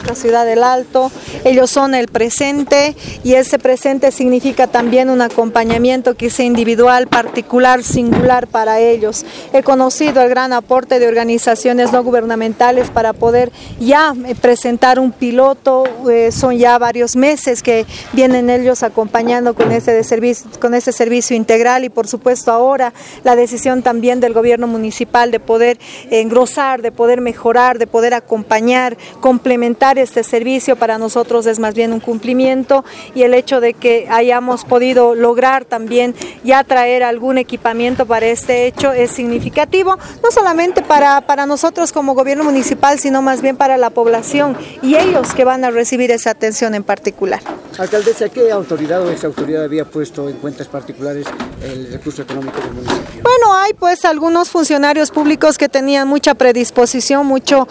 nuestra ciudad del Alto. Ellos son el presente y ese presente significa también un acompañamiento que sea individual, particular, singular para ellos. He conocido el gran aporte de organizaciones no gubernamentales para poder ya presentar un piloto. Son ya varios meses que vienen ellos acompañando con ese servicio integral y por supuesto ahora la decisión también del gobierno municipal de poder engrosar, de poder mejorar, de poder acompañar, complementar este servicio para nosotros es más bien un cumplimiento, y el hecho de que hayamos podido lograr también ya traer algún equipamiento para este hecho es significativo, no solamente para nosotros como gobierno municipal, sino más bien para la población y ellos que van a recibir esa atención en particular. Alcaldesa, ¿qué autoridad o exautoridad había puesto en cuentas particulares el recurso económico del municipio? Bueno, hay pues algunos funcionarios públicos que tenían mucha predisposición, mucha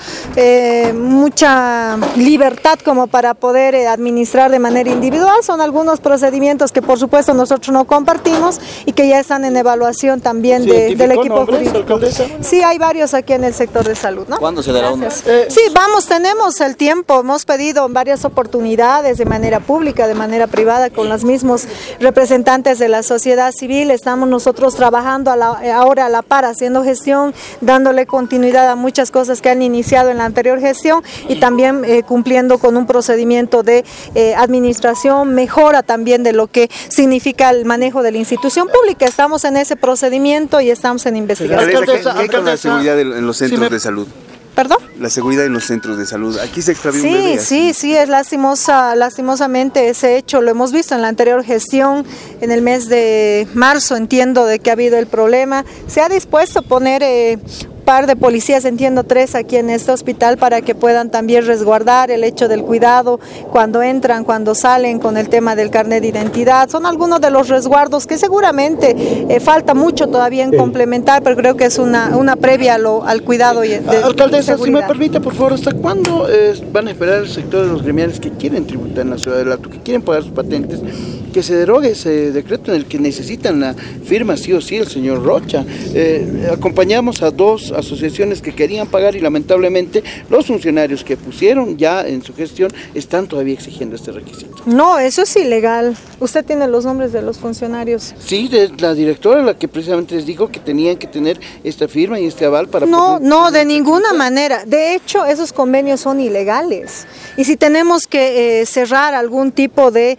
libertad como para poder administrar de manera individual. Son algunos procedimientos que por supuesto nosotros no compartimos y que ya están en evaluación también del equipo jurídico. ¿Alcaldesa? Sí, hay varios aquí en el sector de salud, ¿no? ¿Cuándo se dará uno? Sí, tenemos el tiempo, hemos pedido varias oportunidades de manera pública, de manera privada, con los mismos representantes de la sociedad civil. Estamos nosotros trabajando ahora a la par, haciendo gestión, dándole continuidad a muchas cosas que han iniciado en la anterior gestión y también cumpliendo con un procedimiento de administración, mejora también de lo que significa el manejo de la institución pública. Estamos en ese procedimiento y estamos en investigación. ¿Qué con la seguridad en los centros de salud? ¿Perdón? La seguridad en los centros de salud. Aquí se extravió un bebé. Sí, es lastimosamente ese hecho. Lo hemos visto en la anterior gestión, en el mes de marzo, entiendo de que ha habido el problema. Se ha dispuesto a poner par de policías, entiendo 3 aquí en este hospital, para que puedan también resguardar el hecho del cuidado cuando entran, cuando salen, con el tema del carnet de identidad. Son algunos de los resguardos que seguramente falta mucho todavía en complementar, pero creo que es una previa al cuidado. Alcaldesa, si me permite, por favor, ¿hasta cuándo van a esperar el sector de los gremiales que quieren tributar en la ciudad del Alto, que quieren pagar sus patentes, que se derogue ese decreto en el que necesitan la firma sí o sí el señor Rocha? Acompañamos a 2 asociaciones que querían pagar y lamentablemente los funcionarios que pusieron ya en su gestión están todavía exigiendo este requisito. No, eso es ilegal. ¿Usted tiene los nombres de los funcionarios? Sí, de la directora, la que precisamente les dijo que tenían que tener esta firma y este aval para No, de ninguna manera. De hecho, esos convenios son ilegales. Y si tenemos que cerrar algún tipo de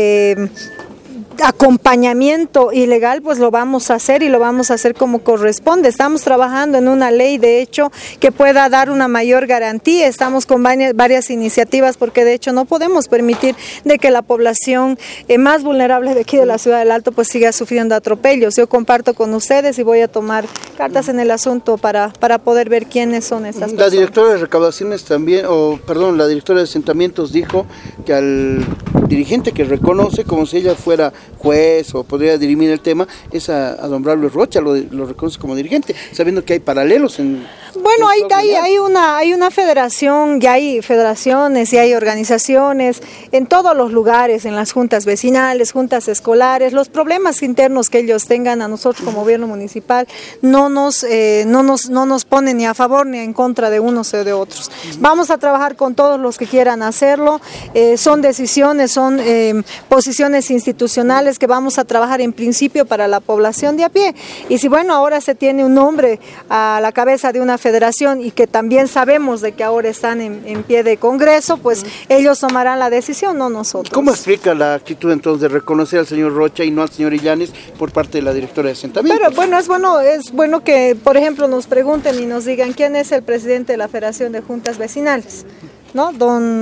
acompañamiento ilegal, pues lo vamos a hacer y lo vamos a hacer como corresponde. Estamos trabajando en una ley, de hecho, que pueda dar una mayor garantía. Estamos con varias iniciativas porque de hecho no podemos permitir de que la población más vulnerable de aquí de la ciudad del Alto pues siga sufriendo atropellos. Yo comparto con ustedes y voy a tomar cartas en el asunto para poder ver quiénes son estas personas. La directora de recaudaciones también, la directora de asentamientos dijo que al dirigente que reconoce como si ella fuera juez o podría dirimir el tema es a don Braulio Rocha, lo reconoce como dirigente, sabiendo que hay paralelos en... Bueno, hay una federación, ya hay federaciones y hay organizaciones en todos los lugares, en las juntas vecinales, juntas escolares. Los problemas internos que ellos tengan a nosotros como gobierno municipal no nos ponen ni a favor ni en contra de unos o de otros. Vamos a trabajar con todos los que quieran hacerlo. Son decisiones, son posiciones institucionales que vamos a trabajar en principio para la población de a pie. Y si bueno, ahora se tiene un hombre a la cabeza de una federación y que también sabemos de que ahora están en pie de congreso, pues ellos tomarán la decisión, no nosotros. ¿Cómo explica la actitud entonces de reconocer al señor Rocha y no al señor Illanes por parte de la directora de asentamientos? Pero bueno, es bueno que por ejemplo nos pregunten y nos digan quién es el presidente de la Federación de Juntas Vecinales, ¿no?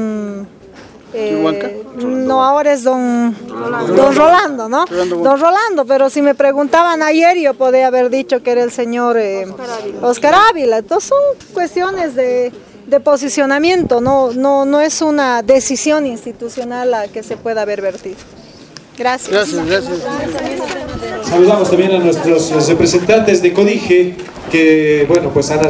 No, ahora es don Rolando, ¿no? Don Rolando, pero si me preguntaban ayer yo podría haber dicho que era el señor Oscar Ávila. Entonces son cuestiones de posicionamiento, no es una decisión institucional la que se pueda haber vertido. Gracias. Saludamos también a nuestros representantes de CODIGE que, bueno, pues han